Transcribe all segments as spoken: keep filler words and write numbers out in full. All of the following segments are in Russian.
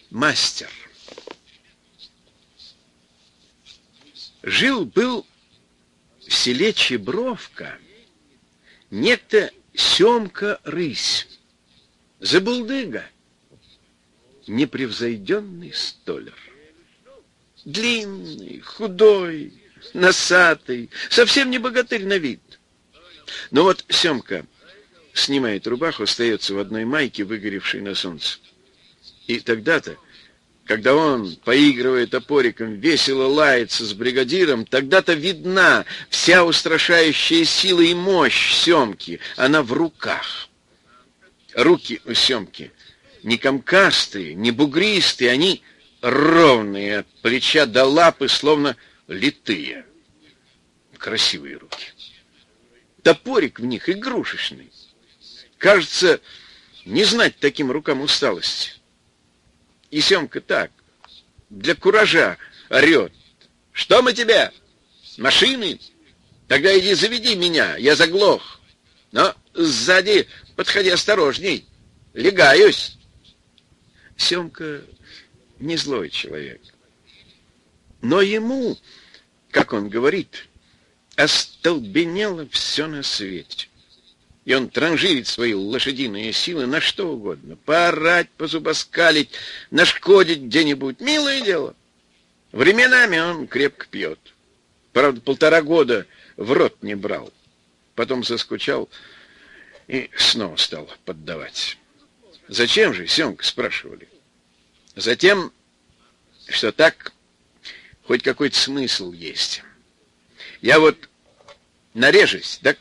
Мастер. Жил-был в селе Чебровка некто Семка Рысь, забулдыга, непревзойденный столяр. Длинный, худой, носатый, совсем не богатырь на вид. Но вот Семка снимает рубаху, остается в одной майке, выгоревшей на солнце. И тогда-то, когда он, поигрывая топориком, весело лается с бригадиром, тогда-то видна вся устрашающая сила и мощь Семки. Она в руках. Руки у Семки не комкастые, не бугристые, они ровные от плеча до лапы, словно литые. Красивые руки. Топорик в них игрушечный. Кажется, не знать таким рукам усталости. И Семка так, для куража орет. Что мы тебе? Машины? Тогда иди заведи меня, я заглох. Но сзади подходи осторожней, легаюсь. Семка не злой человек. Но ему, как он говорит, остолбенело все на свете. И он транжирит свои лошадиные силы на что угодно. Поорать, позубоскалить, нашкодить где-нибудь. Милое дело. Временами он крепко пьет. Правда, полтора года в рот не брал. Потом заскучал и снова стал поддавать. Зачем же, Семка, спрашивали? Затем, что так хоть какой-то смысл есть. Я вот нарежусь, так?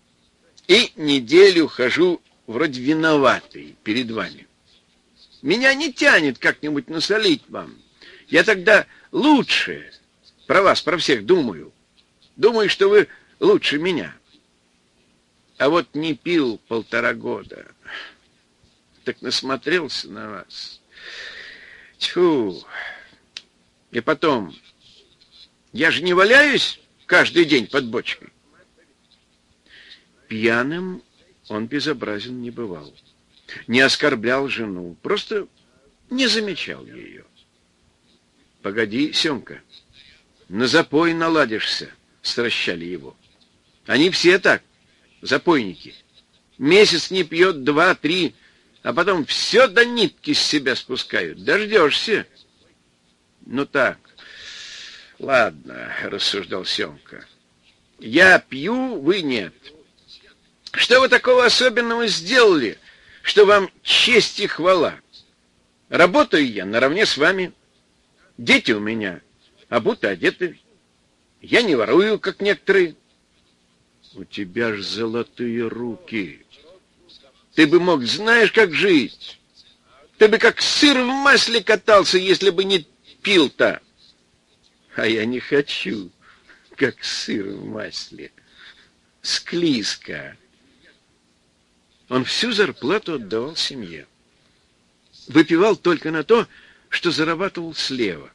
И неделю хожу вроде виноватый перед вами. Меня не тянет как-нибудь насолить вам. Я тогда лучше про вас, про всех думаю. Думаю, что вы лучше меня. А вот не пил полтора года. Так насмотрелся на вас. Тьфу. И потом, я же не валяюсь каждый день под бочкой. Пьяным он безобразен не бывал. Не оскорблял жену, просто не замечал ее. Погоди, Семка, на запой наладишься, стращали его. Они все так, запойники. Месяц не пьет, два, три, а потом все до нитки с себя спускают. Дождешься. Ну так, ладно, рассуждал Семка. Я пью, вы нет. Что вы такого особенного сделали, что вам честь и хвала? Работаю я наравне с вами. Дети у меня обуты, одеты. Я не ворую, как некоторые. У тебя ж золотые руки. Ты бы мог, знаешь, как жить. Ты бы как сыр в масле катался, если бы не пил-то. А я не хочу, как сыр в масле. Склизко. Он всю зарплату отдавал семье. Выпивал только на то, что зарабатывал слева.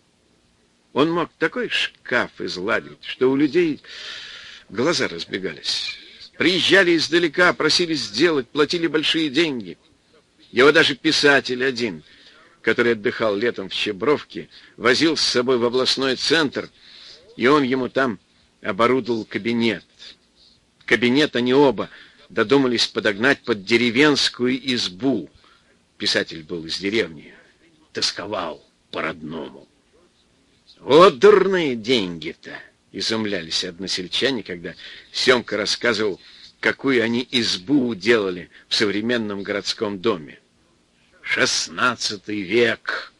Он мог такой шкаф изладить, что у людей глаза разбегались. Приезжали издалека, просили сделать, платили большие деньги. Его даже писатель один, который отдыхал летом в Чебровке, возил с собой в областной центр, и он ему там оборудовал кабинет. Кабинет они оба додумались подогнать под деревенскую избу. Писатель был из деревни, тосковал по-родному. Вот дурные деньги-то, изумлялись односельчане, когда Семка рассказывал, какую они избу делали в современном городском доме. Шестнадцатый век.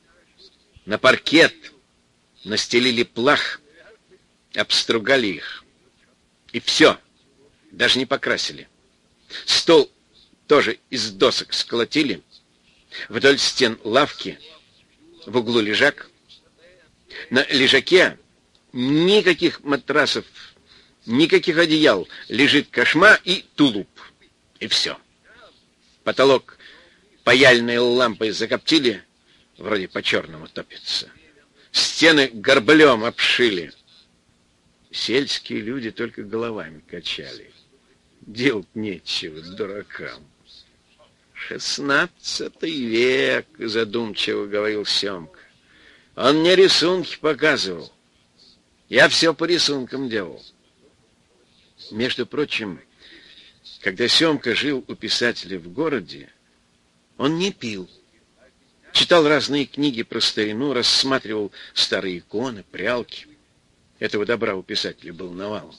На паркет настелили плах, обстругали их. И все. Даже не покрасили. Стол тоже из досок сколотили. Вдоль стен лавки. В углу лежак. На лежаке никаких матрасов, никаких одеял. Лежит кошма и тулуп. И все. Потолок паяльной лампой закоптили. Вроде по-черному топится. Стены горблем обшили. Сельские люди только головами качали. Делать нечего дуракам. Шестнадцатый век, задумчиво говорил Семка. Он мне рисунки показывал. Я все по рисункам делал. Между прочим, когда Семка жил у писателя в городе, он не пил. Читал разные книги про старину, рассматривал старые иконы, прялки. Этого добра у писателя был навалом.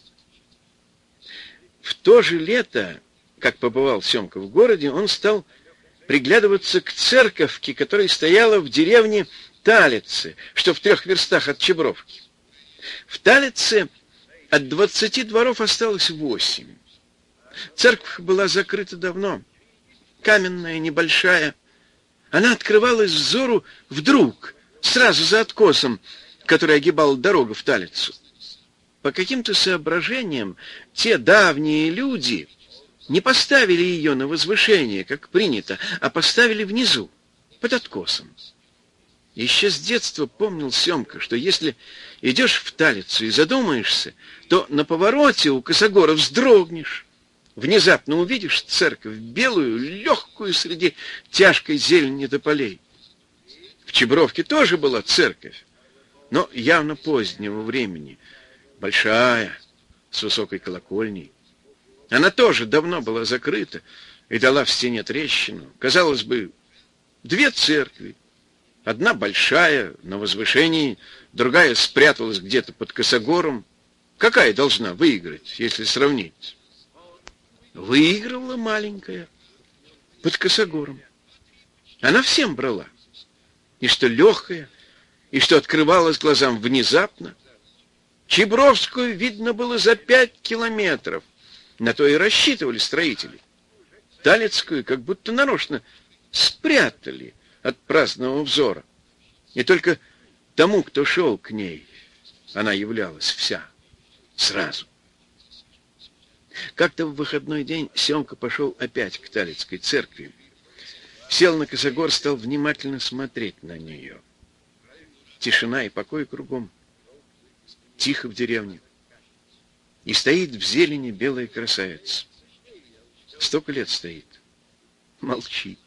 В то же лето, как побывал Семка в городе, он стал приглядываться к церковке, которая стояла в деревне Талице, что в трех верстах от Чебровки. В Талице от двадцати дворов осталось восемь. Церковь была закрыта давно, каменная, небольшая. Она открывалась взору вдруг, сразу за откосом, который огибал дорогу в Талицу. По каким-то соображениям те давние люди не поставили ее на возвышение, как принято, а поставили внизу, под откосом. Еще с детства помнил Семка, что если идешь в Талицу и задумаешься, то на повороте у косогора вздрогнешь. Внезапно увидишь церковь белую, легкую среди тяжкой зелени тополей. В Чебровке тоже была церковь, но явно позднего времени, большая, с высокой колокольней. Она тоже давно была закрыта и дала в стене трещину. Казалось бы, две церкви. Одна большая, на возвышении, другая спряталась где-то под косогором. Какая должна выиграть, если сравнить? Выиграла маленькая, под косогором. Она всем брала. И что легкая, и что открывалась глазам внезапно. Чебровскую видно было за пять километров. На то и рассчитывали строители. Талицкую как будто нарочно спрятали от праздного взора. И только тому, кто шел к ней, она являлась вся, сразу. Как-то в выходной день Семка пошел опять к Талицкой церкви. Сел на косогор, стал внимательно смотреть на нее. Тишина и покой кругом. Тихо в деревне. И стоит в зелени белая красавица. Столько лет стоит. Молчит.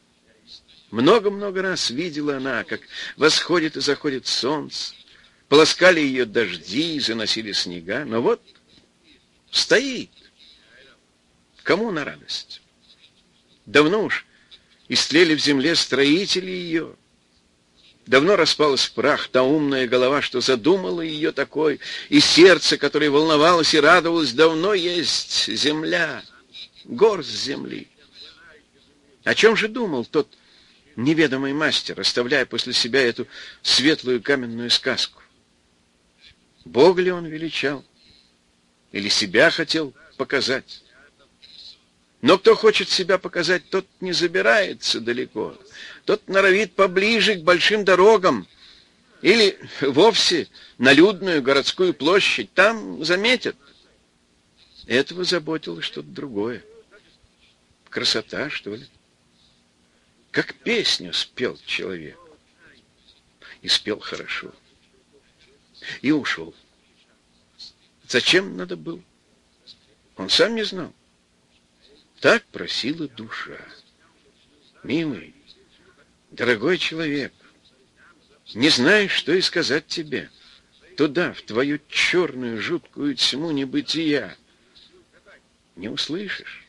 Много-много раз видела она, как восходит и заходит солнце. Полоскали ее дожди, заносили снега. Но вот стоит. Кому на радость? Давно уж истлели в земле строители ее. Давно распалась в прах та умная голова, что задумала ее такой, и сердце, которое волновалось и радовалось, давно есть земля, горсть земли. О чем же думал тот неведомый мастер, оставляя после себя эту светлую каменную сказку? Бога ли он величал? Или себя хотел показать? Но кто хочет себя показать, тот не забирается далеко. Тот норовит поближе к большим дорогам. Или вовсе на людную городскую площадь. Там заметят. Этого заботило что-то другое. Красота, что ли? Как песню спел человек. И спел хорошо. И ушел. Зачем надо было? Он сам не знал. Так просила душа. Милый, дорогой человек, не знаешь, что и сказать тебе. Туда, в твою черную, жуткую тьму небытия. Не услышишь.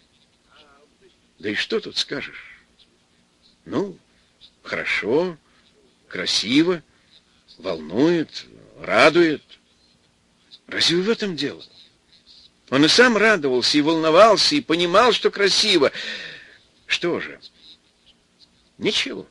Да и что тут скажешь? Ну, хорошо, красиво, волнует, радует. Разве в этом дело? Он и сам радовался, и волновался, и понимал, что красиво. Что же? Ничего.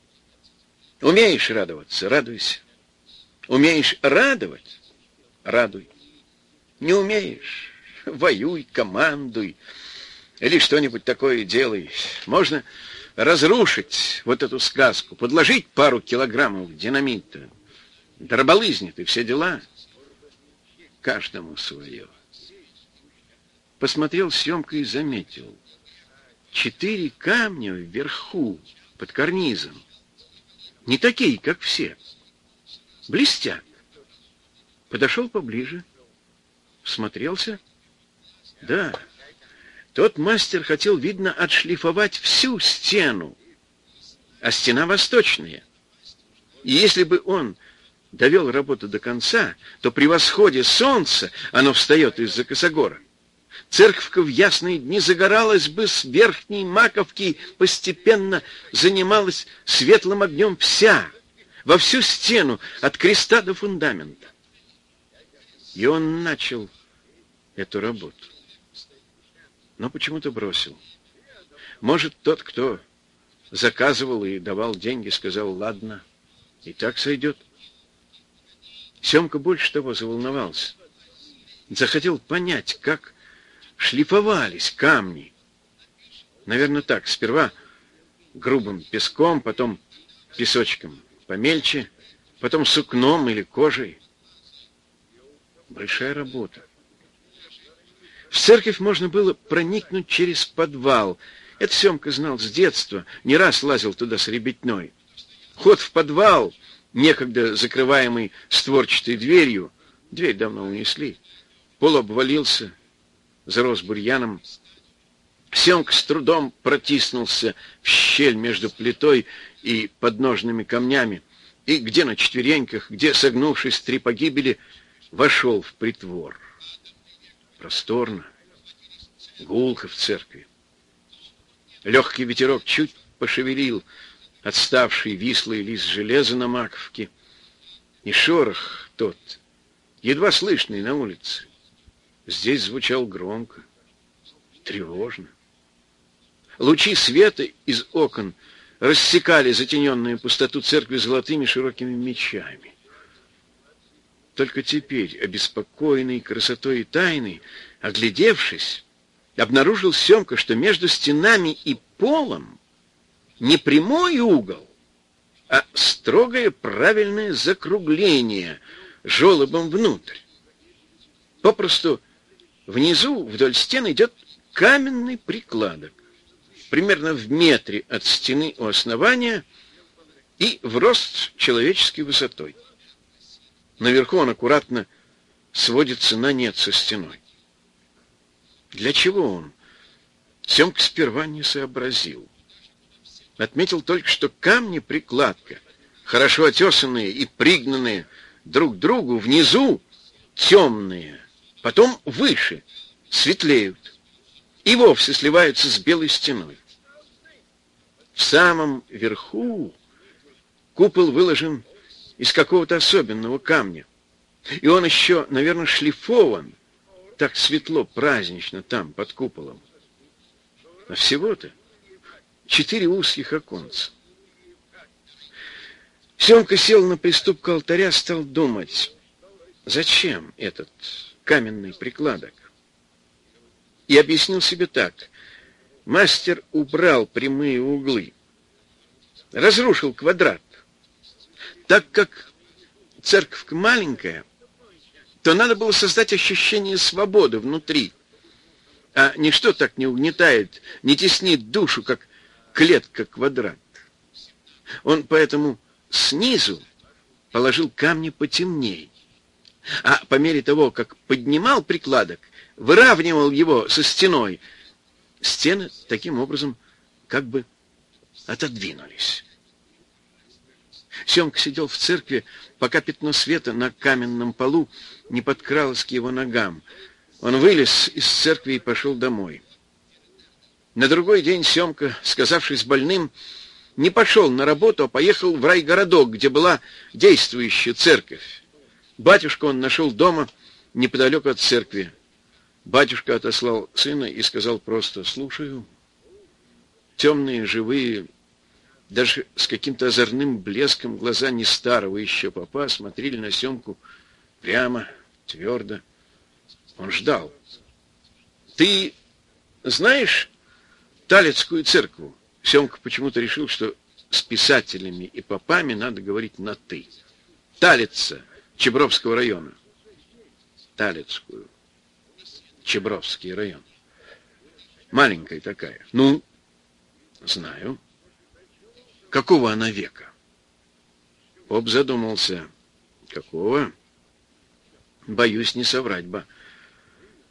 Умеешь радоваться — радуйся. Умеешь радовать — радуй. Не умеешь — воюй, командуй. Или что-нибудь такое делай. Можно разрушить вот эту сказку, подложить пару килограммов динамита. Дроболызнет и все дела. Каждому свое. Посмотрел Семка и заметил. Четыре камня вверху, под карнизом. Не такие, как все. Блестят. Подошел поближе. Всмотрелся. Да, Тот мастер хотел, видно, отшлифовать всю стену, а стена восточная. И если бы он довел работу до конца, то при восходе солнца, оно встает из-за косогора, церковка в ясные дни загоралась бы с верхней маковки, постепенно занималась светлым огнем вся, во всю стену, от креста до фундамента. И он начал эту работу, но почему-то бросил. Может, тот, кто заказывал и давал деньги, сказал: ладно, и так сойдет. Семка больше того заволновался. Захотел понять, как шлифовались камни. Наверное, так. Сперва грубым песком, потом песочком помельче, потом сукном или кожей. Большая работа. В церковь можно было проникнуть через подвал. Это Семка знал с детства, не раз лазил туда с ребятней. Ход в подвал, некогда закрываемый створчатой дверью, дверь давно унесли, пол обвалился, зарос бурьяном. Семка с трудом протиснулся в щель между плитой и подножными камнями, и где на четвереньках, где, согнувшись в три погибели, вошел в притвор. Просторно, гулко в церкви. Легкий ветерок чуть пошевелил отставший вислый лист железа на маковке, и шорох тот, едва слышный на улице, здесь звучал громко, тревожно. Лучи света из окон рассекали затененную пустоту церкви золотыми широкими мечами. Только теперь, обеспокоенный красотой и тайной, оглядевшись, обнаружил Семка, что между стенами и полом не прямой угол, а строгое правильное закругление желобом внутрь. Попросту внизу вдоль стен идет каменный прикладок, примерно в метре от стены у основания и в рост человеческой высотой. Наверху он аккуратно сводится на нет со стеной. Для чего он? Семка сперва не сообразил. Отметил только, что камни-прикладка, хорошо отесанные и пригнанные друг к другу, внизу темные, потом выше, светлеют и вовсе сливаются с белой стеной. В самом верху купол выложен из какого-то особенного камня, и он еще, наверное, шлифован, так светло, празднично там, под куполом. А всего-то четыре узких оконца. Семка сел на приступку алтаря, стал думать, зачем этот каменный прикладок? И объяснил себе так. Мастер убрал прямые углы, разрушил квадрат. Так как церковь маленькая, то надо было создать ощущение свободы внутри. А ничто так не угнетает, не теснит душу, как клетка-квадрат. Он поэтому снизу положил камни потемней, а по мере того, как поднимал прикладок, выравнивал его со стеной, стены таким образом как бы отодвинулись. Семка сидел в церкви, пока пятно света на каменном полу не подкралось к его ногам. Он вылез из церкви и пошел домой. На другой день Семка, сказавшись больным, не пошел на работу, а поехал в райгородок, где была действующая церковь. Батюшку он нашел дома, неподалеку от церкви. Батюшка отослал сына и сказал просто: «Слушаю». Темные, живые, даже с каким-то озорным блеском глаза не старого еще попа смотрели на Семку прямо, твердо. Он ждал. «Ты знаешь Талицкую церковь?» Семка почему-то решил, что с писателями и попами надо говорить на «ты». Талица Чебровского района. Талицкую. Чебровский район. Маленькая такая. Ну, знаю. Какого она века? Поп задумался. Какого? Боюсь не соврать бы.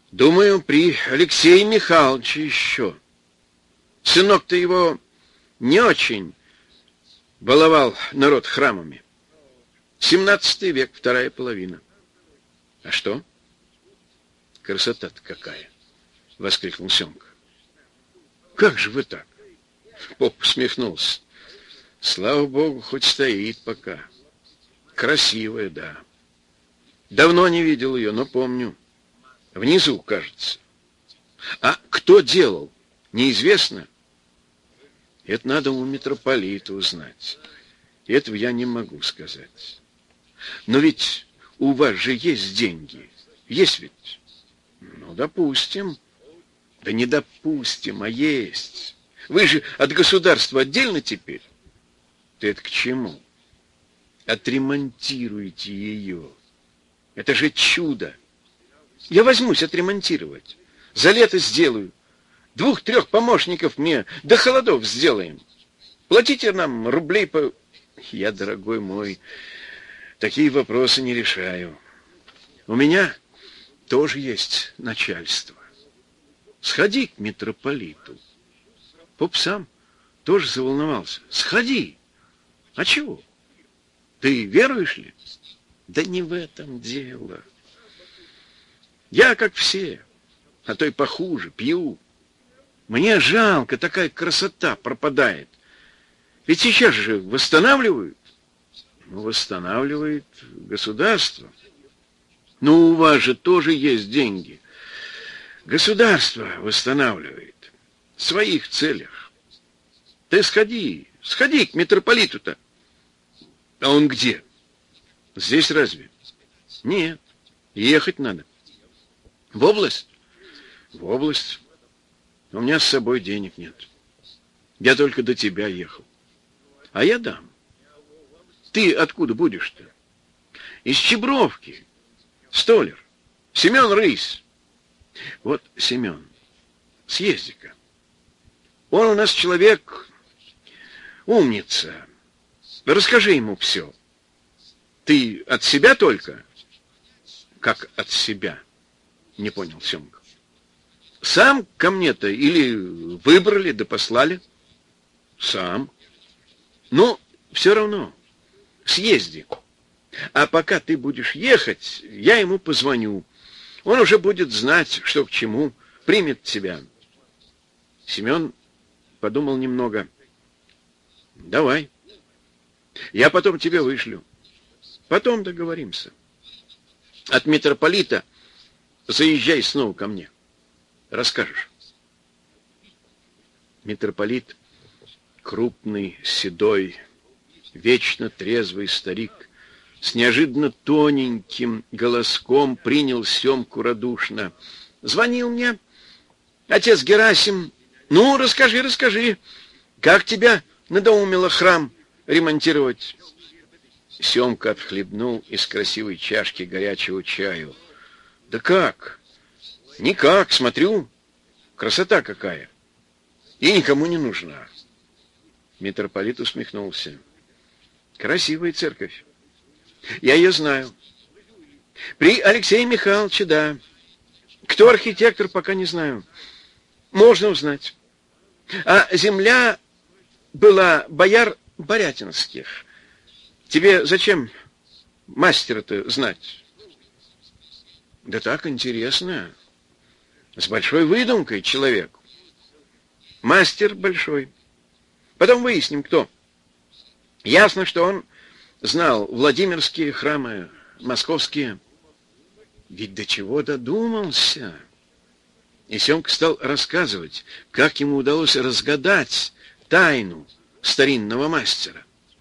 Думаю, при Алексее Михайловиче еще. Сынок-то его не очень баловал народ храмами. Семнадцатый век, вторая половина. А что? Красота-то какая! — воскликнул Семка. Как же вы так? Поп усмехнулся. Слава богу, хоть стоит пока. Красивая, да. Давно не видел ее, но помню. Внизу, кажется. А кто делал? Неизвестно. Это надо у митрополита узнать. Этого я не могу сказать. Но ведь у вас же есть деньги. Есть ведь? Ну, допустим. Да не допустим, а есть. Вы же от государства отдельно теперь. Ты это к чему? Отремонтируйте ее. Это же чудо. Я возьмусь отремонтировать. За лето сделаю. Двух-трех помощников мне до холодов сделаем. Платите нам рублей по... Я, дорогой мой, такие вопросы не решаю. У меня тоже есть начальство. Сходи к митрополиту. Поп сам тоже заволновался. Сходи. А чего? Ты веруешь ли? Да не в этом дело. Я, как все, а то и похуже, пью. Мне жалко, такая красота пропадает. Ведь сейчас же восстанавливают. Ну, восстанавливает государство. Ну, у вас же тоже есть деньги. Государство восстанавливает. В своих целях. Ты сходи, сходи к митрополиту-то. А он где? Здесь разве? Нет, ехать надо. В область? В область. У меня с собой денег нет. Я только до тебя ехал. А я дам. Ты откуда будешь-то? Из Чебровки. Столяр. Семен Рысь. Вот, Семен, съезди-ка. Он у нас человек умница. Расскажи ему все. Ты от себя только? Как от себя? Не понял Семка. Сам ко мне-то или выбрали да послали? Сам. Ну, все равно. Съезди. А пока ты будешь ехать, я ему позвоню. Он уже будет знать, что к чему, примет тебя. Семен подумал немного. Давай. Я потом тебе вышлю. Потом договоримся. От митрополита заезжай снова ко мне. Расскажешь. Митрополит, крупный, седой, вечно трезвый старик, с неожиданно тоненьким голоском принял Семку радушно. Звонил мне отец Герасим. Ну, расскажи, расскажи, как тебя надоумило храм ремонтировать? Семка отхлебнул из красивой чашки горячего чаю. Да как? Никак, смотрю. Красота какая. И никому не нужна. Митрополит усмехнулся. Красивая церковь. Я ее знаю. При Алексее Михайловиче, да. Кто архитектор, пока не знаю. Можно узнать. А земля была бояр Борятинских. Тебе зачем мастера-то знать? Да так интересно. С большой выдумкой человек. Мастер большой. Потом выясним, кто. Ясно, что он знал Владимирские храмы, московские. Ведь до чего додумался. И Семка стал рассказывать, как ему удалось разгадать тайну старинного мастера.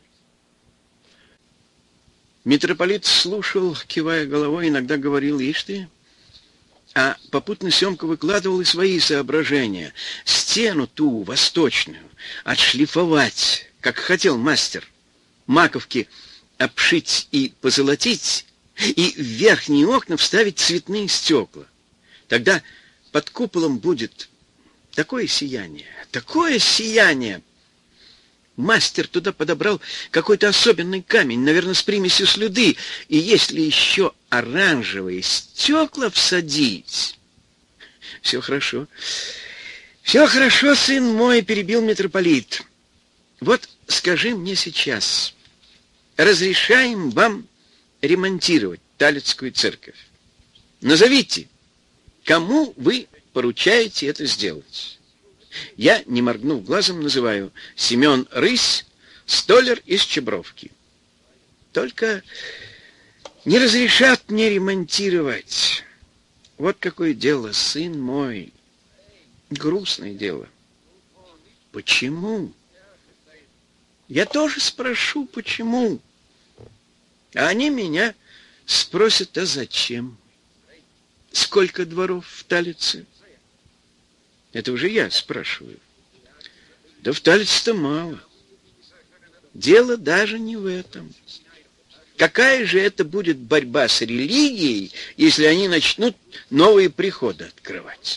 Митрополит слушал, кивая головой, иногда говорил: ишь ты. А попутно Семка выкладывал и свои соображения. Стену ту, восточную, отшлифовать, как хотел мастер. Маковки обшить и позолотить, и в верхние окна вставить цветные стекла. Тогда под куполом будет такое сияние, такое сияние. Мастер туда подобрал какой-то особенный камень, наверное, с примесью слюды, и если еще оранжевые стекла всадить, Все хорошо. Все хорошо, сын мой, перебил митрополит. Вот скажи мне сейчас, разрешаем вам ремонтировать Талицкую церковь. Назовите, кому вы поручаете это сделать. Я, не моргнув глазом, называю Семен Рысь, столяр из Чебровки. Только не разрешат мне ремонтировать. Вот какое дело, сын мой. Грустное дело. Почему? Я тоже спрошу, почему. А они меня спросят, а зачем? Сколько дворов в Талице? Это уже я спрашиваю. Да в Талице-то мало. Дело даже не в этом. Какая же это будет борьба с религией, если они начнут новые приходы открывать?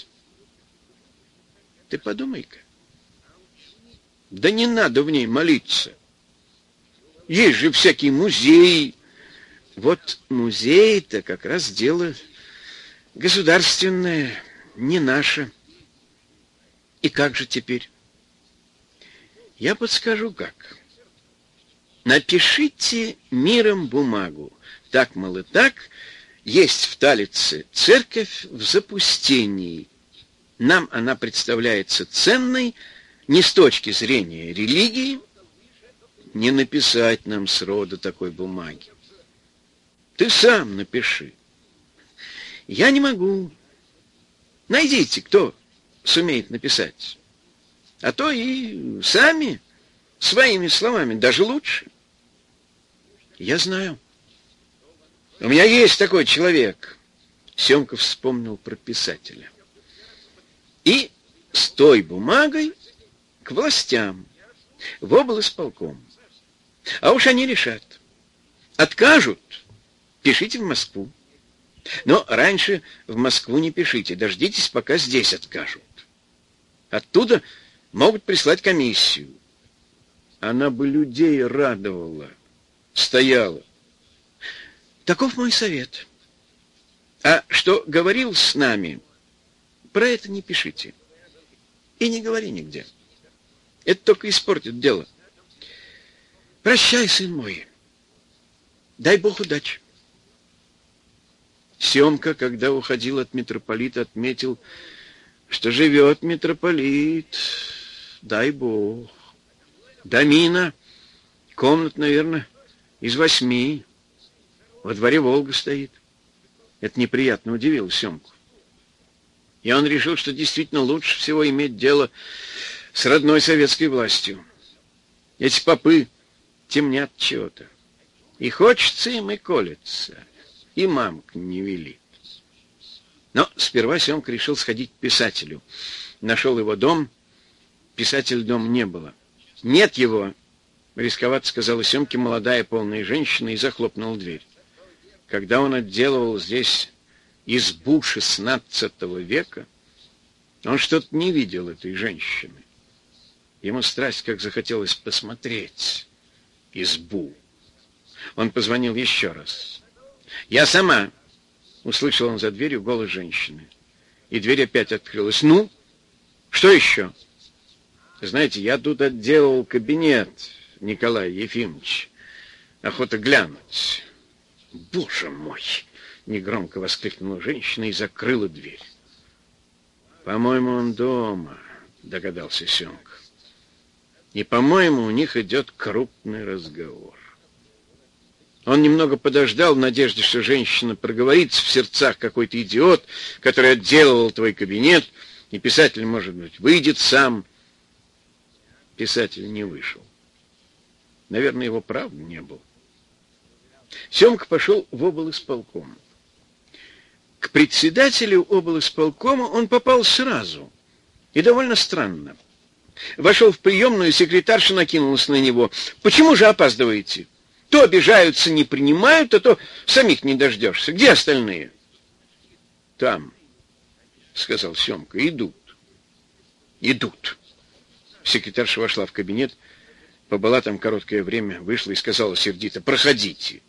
Ты подумай-ка. Да не надо в ней молиться. Есть же всякие музеи. Вот музей-то как раз дело государственное, не наше. И как же теперь? Я подскажу как. Напишите миром бумагу. Так, мол, и так, есть в Талице церковь в запустении. Нам она представляется ценной не с точки зрения религии, не написать нам сроду такой бумаги. Ты сам напиши. Я не могу. Найдите, кто сумеет написать. А то и сами, своими словами, даже лучше. Я знаю. У меня есть такой человек. Семка вспомнил про писателя. И с той бумагой к властям, в облисполком. А уж они решат. Откажут, пишите в Москву. Но раньше в Москву не пишите, дождитесь, пока здесь откажут. Оттуда могут прислать комиссию. Она бы людей радовала, стояла. Таков мой совет. А что говорил с нами, про это не пишите. И не говори нигде. Это только испортит дело. Прощай, сын мой. Дай Бог удачи. Семка, когда уходил от митрополита, отметил, что живет митрополит, дай Бог. Домина, комнат, наверное, из восьми. Во дворе Волга стоит. Это неприятно удивило Семку. И он решил, что действительно лучше всего иметь дело с родной советской властью. Эти попы темнят чего-то. И хочется им, и колется. И мамка не велит. Но сперва Семка решил сходить к писателю. Нашел его дом. Писателя дома не было. Нет его, рисковато сказала Семке молодая полная женщина и захлопнула дверь. Когда он отделывал здесь избу шестнадцатого века, он что-то не видел этой женщины. Ему страсть как захотелось посмотреть избу. Он позвонил еще раз. «Я сама!» — услышал он за дверью голос женщины. И дверь опять открылась. «Ну, что еще?» «Знаете, я тут отделал кабинет, Николай Ефимович. Охота глянуть». «Боже мой!» — негромко воскликнула женщина и закрыла дверь. «По-моему, он дома», — догадался Семка. «И, по-моему, у них идет крупный разговор». Он немного подождал в надежде, что женщина проговорится в сердцах: какой-то идиот, который отделывал твой кабинет, и писатель, может быть, выйдет сам. Писатель не вышел. Наверное, его правда не было. Семка пошел в облисполком. К председателю облисполкома он попал сразу, и довольно странно. Вошел в приемную, секретарша накинулась на него. «Почему же опаздываете? То обижаются, не принимают, а то самих не дождешься. Где остальные?» «Там», — сказал Семка, — «идут». «Идут». Секретарша вошла в кабинет, побыла там короткое время, вышла и сказала сердито: «Проходите».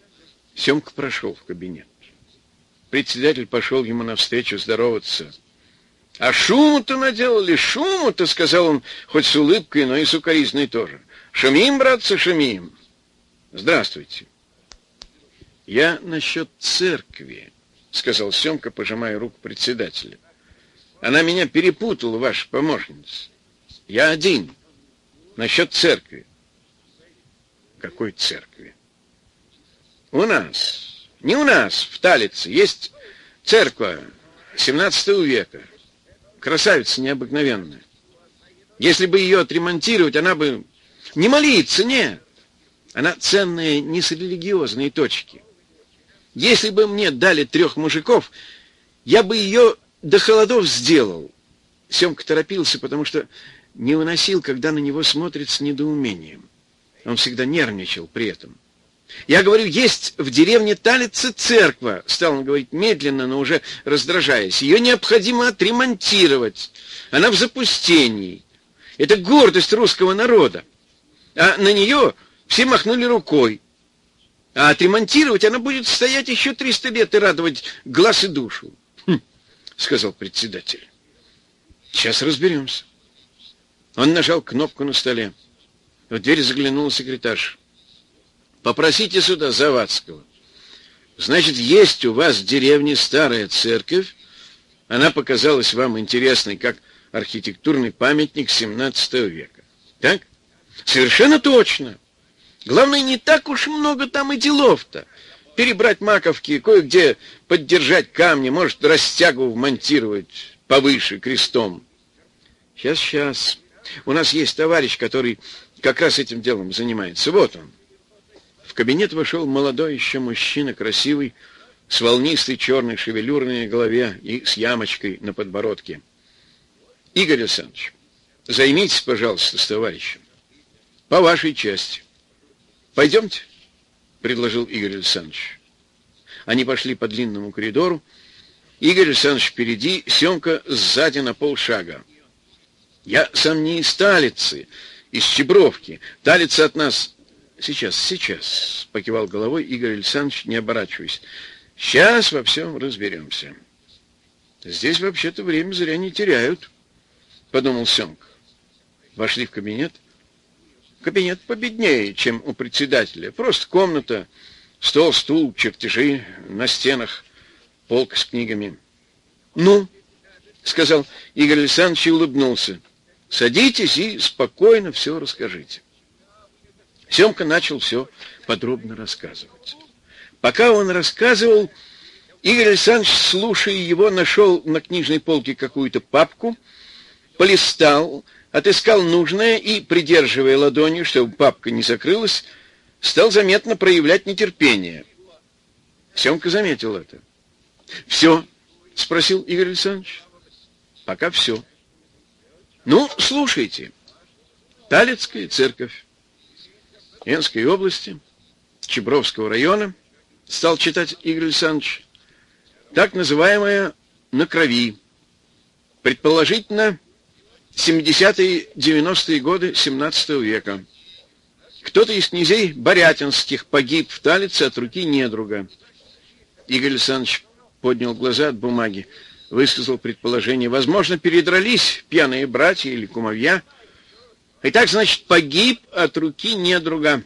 Семка прошел в кабинет. Председатель пошел ему навстречу здороваться. А шуму-то наделали, шуму-то, сказал он, хоть с улыбкой, но и с укоризной тоже. Шумим, братцы, шумим. Здравствуйте. Я насчет церкви, сказал Семка, пожимая руку председателя. Она меня перепутала, ваша помощница. Я один. Насчет церкви. Какой церкви? У нас. Не у нас, в Талице. Есть церковь семнадцатого века. Красавица необыкновенная. Если бы ее отремонтировать, она бы... Не молиться, нет. Она ценная не с религиозной точки. Если бы мне дали трех мужиков, я бы ее до холодов сделал. Семка торопился, потому что не выносил, когда на него смотрят с недоумением. Он всегда нервничал при этом. Я говорю, есть в деревне Талице церковь, стал он говорить медленно, но уже раздражаясь. Ее необходимо отремонтировать. Она в запустении. Это гордость русского народа. А на нее все махнули рукой. А отремонтировать она будет стоять еще триста лет и радовать глаз и душу. Хм, сказал председатель. Сейчас разберемся. Он нажал кнопку на столе. В дверь заглянула секретарша. Попросите сюда Завадского. Значит, есть у вас в деревне старая церковь. Она показалась вам интересной, как архитектурный памятник семнадцатого века. Так? Совершенно точно. Главное, не так уж много там и делов-то. Перебрать маковки, кое-где поддержать камни, может, растягу вмонтировать повыше крестом. Сейчас, сейчас. У нас есть товарищ, который как раз этим делом занимается. Вот он. В кабинет вошел молодой еще мужчина, красивый, с волнистой черной шевелюрой на голове и с ямочкой на подбородке. Игорь Александрович, займитесь, пожалуйста, с товарищем. По вашей части. Пойдемте, предложил Игорь Александрович. Они пошли по длинному коридору. Игорь Александрович впереди, Семка сзади на полшага. Я сам не из Талицы, из Чебровки. Талица от нас... Сейчас, сейчас, покивал головой Игорь Александрович, не оборачиваясь. Сейчас во всем разберемся. Здесь вообще-то время зря не теряют, подумал Семка. Вошли в кабинет. Кабинет победнее, чем у председателя. Просто комната, стол, стул, чертежи на стенах, полка с книгами. Ну, сказал Игорь Александрович и улыбнулся. Садитесь и спокойно все расскажите. Семка начал все подробно рассказывать. Пока он рассказывал, Игорь Александрович, слушая его, нашел на книжной полке какую-то папку, полистал, отыскал нужное и, придерживая ладонью, чтобы папка не закрылась, стал заметно проявлять нетерпение. Семка заметил это. «Все?» — спросил Игорь Александрович. «Пока все». «Ну, слушайте. Талицкая церковь. Энской области, Чебровского района, стал читать Игорь Александрович, так называемая «на крови». Предположительно, семидесятые-девяностые годы семнадцатого века. Кто-то из князей Борятинских погиб в Талице от руки недруга. Игорь Александрович поднял глаза от бумаги, высказал предположение. Возможно, передрались пьяные братья или кумовья. Итак, значит, погиб от руки недруга.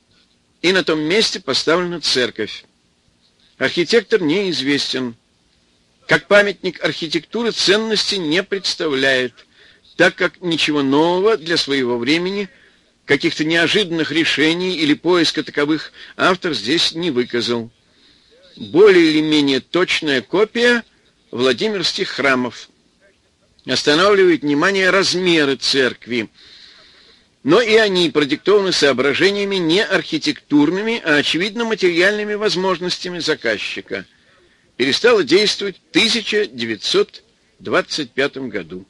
И на том месте поставлена церковь. Архитектор неизвестен. Как памятник архитектуры ценности не представляет, так как ничего нового для своего времени, каких-то неожиданных решений или поиска таковых автор здесь не выказал. Более или менее точная копия Владимирских храмов. Останавливает внимание размеры церкви. Но и они продиктованы соображениями не архитектурными, а, очевидно, материальными возможностями заказчика. Перестала действовать в тысяча девятьсот двадцать пятом году.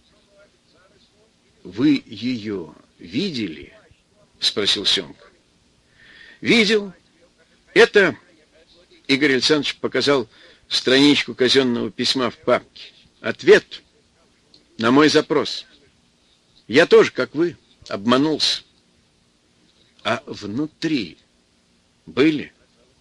«Вы ее видели?» — спросил Семка. «Видел. Это...» — Игорь Александрович показал страничку казенного письма в папке. «Ответ на мой запрос. Я тоже, как вы, обманулся. А внутри были?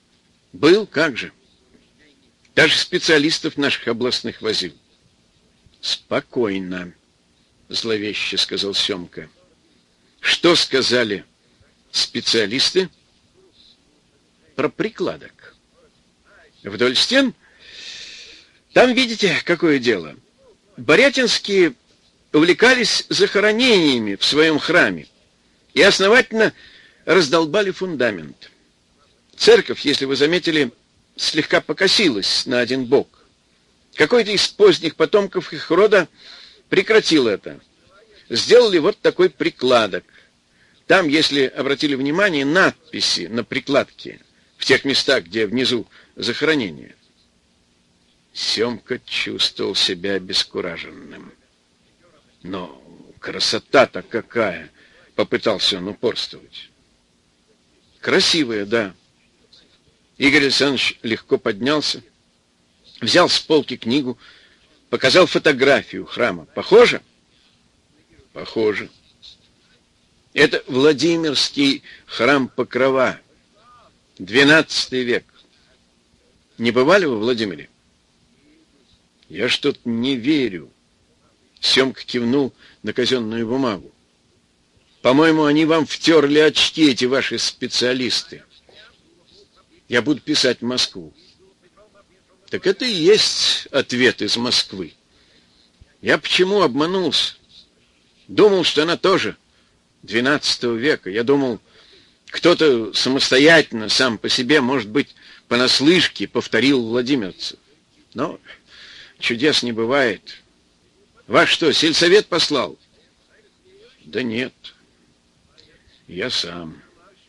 Был, как же. Даже специалистов наших областных возил. Спокойно, зловеще сказал Семка. Что сказали специалисты? Про прикладок. Вдоль стен? Там, видите, какое дело. Борятинские увлекались захоронениями в своем храме и основательно раздолбали фундамент. Церковь, если вы заметили, слегка покосилась на один бок. Какой-то из поздних потомков их рода прекратил это. Сделали вот такой прикладок. Там, если обратили внимание, надписи на прикладке в тех местах, где внизу захоронение. Семка чувствовал себя обескураженным. Но красота-то какая! Попытался он упорствовать. Красивая, да. Игорь Александрович легко поднялся, взял с полки книгу, показал фотографию храма. Похоже? Похоже. Это Владимирский храм Покрова, двенадцатый век. Не бывали вы в Владимире? Я что-то не верю. Семка кивнул на казенную бумагу. По-моему, они вам втерли очки, эти ваши специалисты. Я буду писать в Москву. Так это и есть ответ из Москвы. Я почему обманулся? Думал, что она тоже двенадцатого века. Я думал, кто-то самостоятельно, сам по себе, может быть, понаслышке повторил владимирцев. Но чудес не бывает. Вас что, сельсовет послал? Да нет, я сам.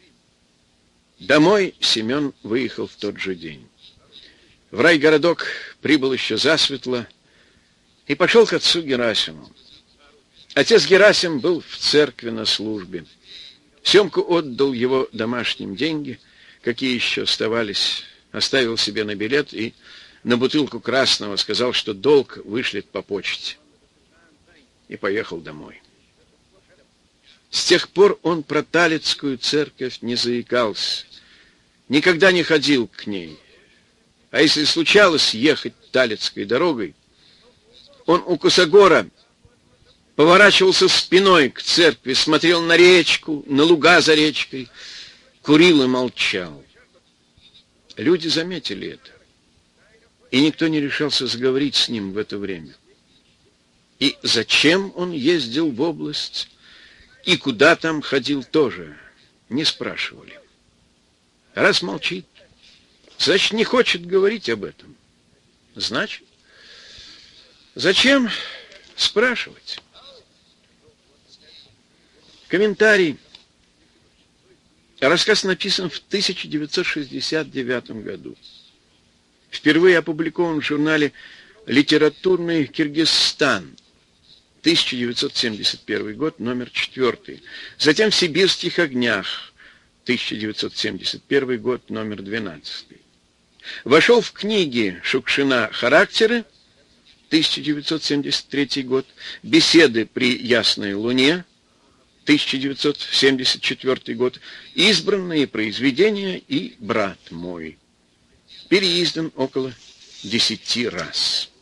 Домой Семен выехал в тот же день. В райгородок прибыл еще засветло и пошел к отцу Герасиму. Отец Герасим был в церкви на службе. Семку отдал его домашним деньги, какие еще оставались, оставил себе на билет и на бутылку красного, сказал, что долг вышлет по почте. И поехал домой. С тех пор он про Талицкую церковь не заикался, никогда не ходил к ней. А если случалось ехать Талицкой дорогой, он у Косогора поворачивался спиной к церкви, смотрел на речку, на луга за речкой, курил и молчал. Люди заметили это, и никто не решался заговорить с ним в это время. И зачем он ездил в область, и куда там ходил, тоже не спрашивали. Раз молчит, значит, не хочет говорить об этом. Значит, зачем спрашивать? Комментарий. Рассказ написан в тысяча девятьсот шестьдесят девятом году. Впервые опубликован в журнале «Литературный Киргизстан», тысяча девятьсот семьдесят первый год, номер четвертый. Затем в «Сибирских огнях», тысяча девятьсот семьдесят первый год, номер двенадцатый. Вошел в книги Шукшина «Характеры», тысяча девятьсот семьдесят третий год, «Беседы при ясной луне», тысяча девятьсот семьдесят четвертый год, «Избранные произведения» и «Брат мой». Переиздан около десяти раз.